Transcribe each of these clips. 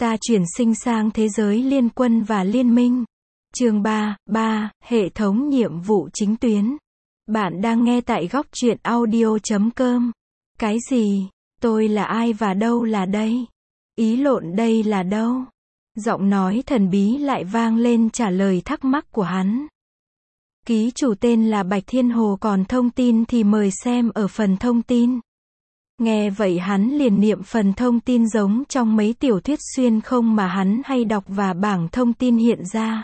Ta chuyển sinh sang thế giới liên quân và liên minh. Chương 3, hệ thống nhiệm vụ chính tuyến. Bạn đang nghe tại góc truyện audio.com. Cái gì? Tôi là ai và đâu là đây? Ý lộn, đây là đâu? Giọng nói thần bí lại vang lên trả lời thắc mắc của hắn. Ký chủ tên là Bạch Thiên Hồ, còn thông tin thì mời xem ở phần thông tin. Nghe vậy hắn liền niệm phần thông tin giống trong mấy tiểu thuyết xuyên không mà hắn hay đọc và bảng thông tin hiện ra.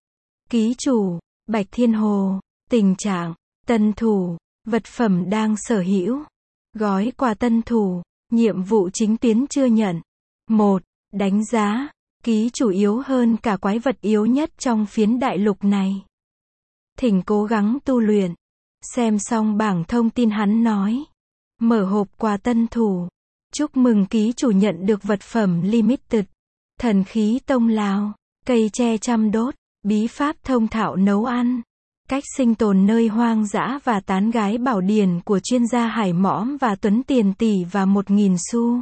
Ký chủ, Bạch Thiên Hồ, tình trạng, tân thủ, vật phẩm đang sở hữu, gói quà tân thủ, nhiệm vụ chính tuyến chưa nhận. 1. Đánh giá, ký chủ yếu hơn cả quái vật yếu nhất trong phiến đại lục này. Thỉnh cố gắng tu luyện. Xem xong bảng thông tin hắn nói. Mở hộp quà tân thủ. Chúc mừng ký chủ nhận được vật phẩm limited. Thần khí tông Lào, cây tre chăm đốt, bí pháp thông thạo nấu ăn, cách sinh tồn nơi hoang dã và tán gái bảo điển của chuyên gia Hải Mõm và Tuấn tiền tỷ và 1.000 xu.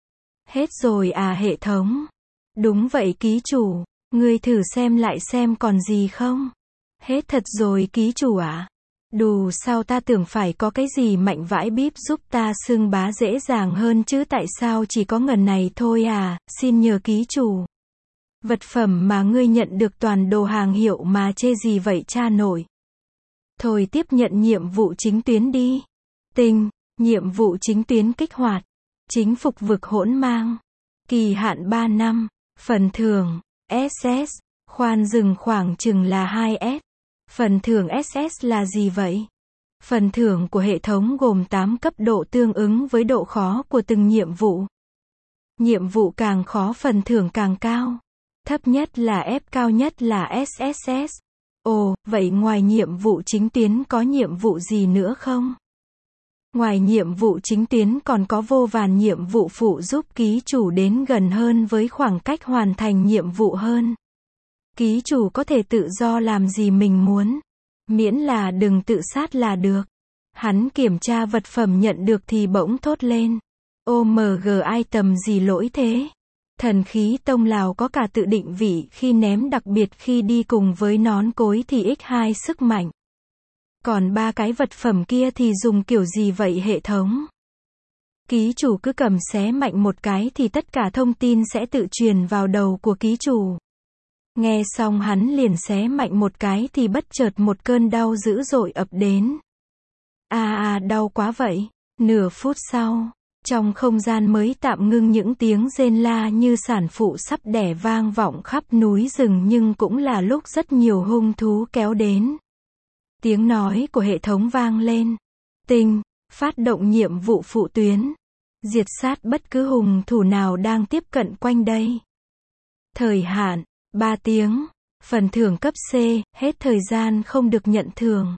Hết rồi à hệ thống? Đúng vậy ký chủ, ngươi thử xem lại xem còn gì không? Hết thật rồi ký chủ ạ. Đù, sao ta tưởng phải có cái gì mạnh vãi bíp giúp ta xưng bá dễ dàng hơn chứ, tại sao chỉ có ngần này thôi à, xin nhờ ký chủ. Vật phẩm mà ngươi nhận được toàn đồ hàng hiệu mà chê gì vậy cha nội. Thôi tiếp nhận nhiệm vụ chính tuyến đi. Tinh, nhiệm vụ chính tuyến kích hoạt. Chính phục vực hỗn mang. Kỳ hạn 3 năm. Phần thưởng, SS, khoan dừng khoảng chừng là 2S. Phần thưởng SS là gì vậy? Phần thưởng của hệ thống gồm 8 cấp độ tương ứng với độ khó của từng nhiệm vụ. Nhiệm vụ càng khó phần thưởng càng cao. Thấp nhất là F, cao nhất là SSS. Ồ, vậy ngoài nhiệm vụ chính tuyến có nhiệm vụ gì nữa không? Ngoài nhiệm vụ chính tuyến còn có vô vàn nhiệm vụ phụ giúp ký chủ đến gần hơn với khoảng cách hoàn thành nhiệm vụ hơn. Ký chủ có thể tự do làm gì mình muốn. Miễn là đừng tự sát là được. Hắn kiểm tra vật phẩm nhận được thì bỗng thốt lên. OMG, item gì lỗi thế? Thần khí tông Lào có cả tự định vị khi ném, đặc biệt khi đi cùng với nón cối thì x2 sức mạnh. Còn 3 cái vật phẩm kia thì dùng kiểu gì vậy hệ thống? Ký chủ cứ cầm xé mạnh một cái thì tất cả thông tin sẽ tự truyền vào đầu của ký chủ. Nghe xong hắn liền xé mạnh một cái thì bất chợt một cơn đau dữ dội ập đến. Đau quá vậy. Nửa phút sau, trong không gian mới tạm ngưng, những tiếng rên la như sản phụ sắp đẻ vang vọng khắp núi rừng, nhưng cũng là lúc rất nhiều hung thú kéo đến. Tiếng nói của hệ thống vang lên. Tinh, phát động nhiệm vụ phụ tuyến. Diệt sát bất cứ hung thủ nào đang tiếp cận quanh đây. Thời hạn, 3 tiếng. Phần thưởng cấp C, hết thời gian không được nhận thưởng.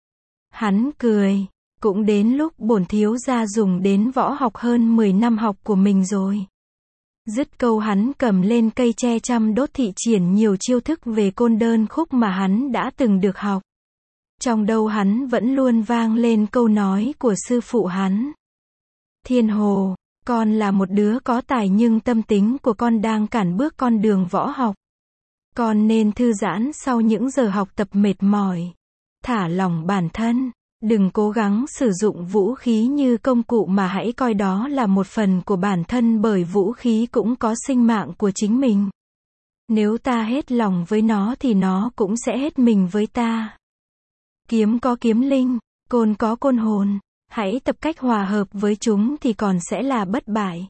Hắn cười. Cũng đến lúc bổn thiếu gia dùng đến võ học hơn 10 năm học của mình rồi. Dứt câu hắn cầm lên cây tre chăm đốt thị triển nhiều chiêu thức về côn đơn khúc mà hắn đã từng được học. Trong đầu hắn vẫn luôn vang lên câu nói của sư phụ hắn. Thiên Hồ, con là một đứa có tài nhưng tâm tính của con đang cản bước con đường võ học. Con nên thư giãn sau những giờ học tập mệt mỏi. Thả lỏng bản thân. Đừng cố gắng sử dụng vũ khí như công cụ mà hãy coi đó là một phần của bản thân, bởi vũ khí cũng có sinh mạng của chính mình. Nếu ta hết lòng với nó thì nó cũng sẽ hết mình với ta. Kiếm có kiếm linh, côn có côn hồn. Hãy tập cách hòa hợp với chúng thì còn sẽ là bất bại.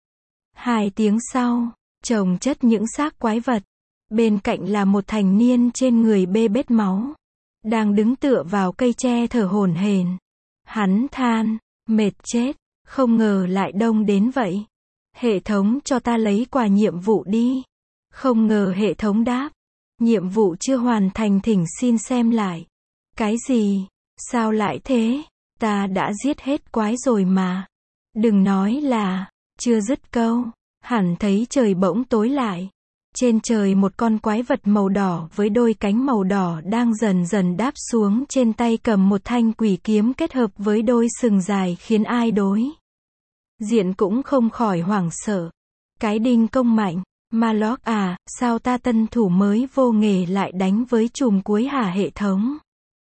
2 tiếng sau, chồng chất những xác quái vật. Bên cạnh là một thành niên trên người bê bết máu. Đang đứng tựa vào cây tre thở hổn hển. Hắn than, mệt chết, không ngờ lại đông đến vậy. Hệ thống cho ta lấy quà nhiệm vụ đi. Không ngờ hệ thống đáp. Nhiệm vụ chưa hoàn thành, thỉnh xin xem lại. Cái gì? Sao lại thế? Ta đã giết hết quái rồi mà. Đừng nói là, chưa dứt câu. Hẳn thấy trời bỗng tối lại. Trên trời một con quái vật màu đỏ với đôi cánh màu đỏ đang dần dần đáp xuống, trên tay cầm một thanh quỷ kiếm kết hợp với đôi sừng dài khiến ai đối diện cũng không khỏi hoảng sợ. Cái đinh công mạnh, Maloc à, sao ta tân thủ mới vô nghề lại đánh với chùm cuối hả hệ thống?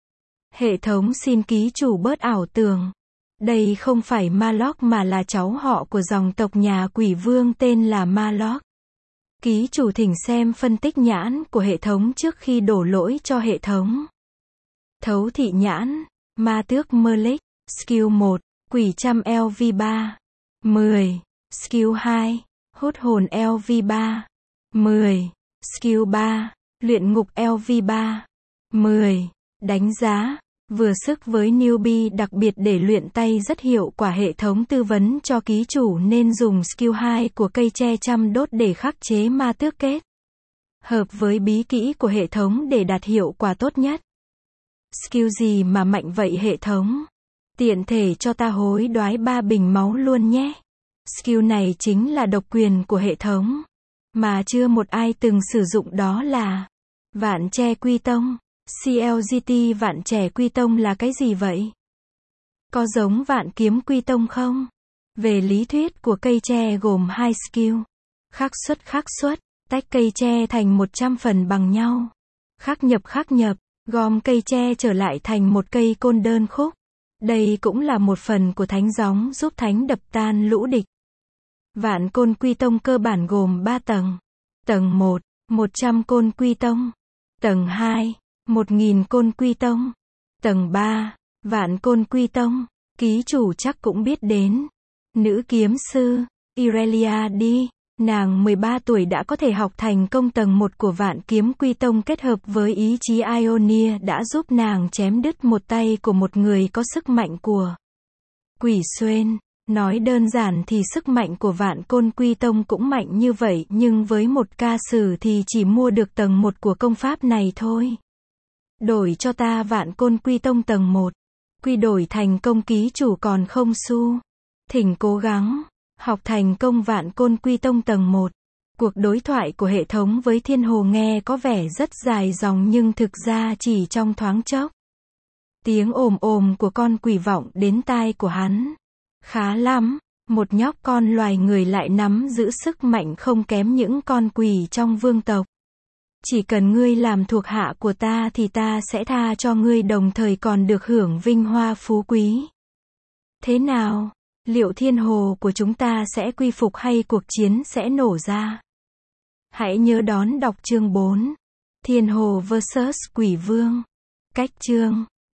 Hệ thống xin ký chủ bớt ảo tưởng. Đây không phải Maloc mà là cháu họ của dòng tộc nhà quỷ vương tên là Maloc. Ký chủ thỉnh xem phân tích nhãn của hệ thống trước khi đổ lỗi cho hệ thống. Thấu thị nhãn, ma tước Merlic, skill 1, quỷ trăm LV3, 10, skill 2, hút hồn LV3, 10, skill 3, luyện ngục LV3, 10, đánh giá, vừa sức với newbie đặc biệt để luyện tay rất hiệu quả. Hệ thống tư vấn cho ký chủ nên dùng skill 2 của cây tre trăm đốt để khắc chế ma tước kết. Hợp với bí kỹ của hệ thống để đạt hiệu quả tốt nhất. Skill gì mà mạnh vậy hệ thống? Tiện thể cho ta hối đoái 3 bình máu luôn nhé. Skill này chính là độc quyền của hệ thống, mà chưa một ai từng sử dụng, đó là Vạn Tre Quy Tông. CLGT Vạn Trẻ Quy Tông là cái gì vậy? Có giống Vạn Kiếm Quy Tông không? Về lý thuyết của cây tre gồm 2 skill. Khắc xuất, tách cây tre thành 100 phần bằng nhau. Khắc nhập, gom cây tre trở lại thành một cây côn đơn khúc. Đây cũng là một phần của thánh gióng giúp thánh đập tan lũ địch. Vạn Côn Quy Tông cơ bản gồm 3 tầng. Tầng 1, 100 côn quy tông. Tầng 2, 1000 côn quy tông. Tầng 3, vạn côn quy tông. Ký chủ chắc cũng biết đến nữ kiếm sư Irelia đi. Nàng 13 tuổi đã có thể học thành công tầng 1 của vạn kiếm quy tông, kết hợp với ý chí Ionia đã giúp nàng chém đứt một tay của một người có sức mạnh của Quỷ Xuyên. Nói đơn giản thì sức mạnh của vạn côn quy tông cũng mạnh như vậy, nhưng với một ca sử thì chỉ mua được tầng 1 của công pháp này thôi. Đổi cho ta vạn côn quy tông tầng 1. Quy đổi thành công ký chủ còn không xu. Thỉnh cố gắng học thành công vạn côn quy tông tầng 1. Cuộc đối thoại của hệ thống với Thiên Hồ nghe có vẻ rất dài dòng nhưng thực ra chỉ trong thoáng chốc. Tiếng ồm ồm của con quỷ vọng đến tai của hắn. Khá lắm, một nhóc con loài người lại nắm giữ sức mạnh không kém những con quỷ trong vương tộc. Chỉ cần ngươi làm thuộc hạ của ta thì ta sẽ tha cho ngươi, đồng thời còn được hưởng vinh hoa phú quý. Thế nào? Liệu Thiên Hồ của chúng ta sẽ quy phục hay cuộc chiến sẽ nổ ra? Hãy nhớ đón đọc chương 4. Thiên Hồ vs Quỷ Vương. Cách chương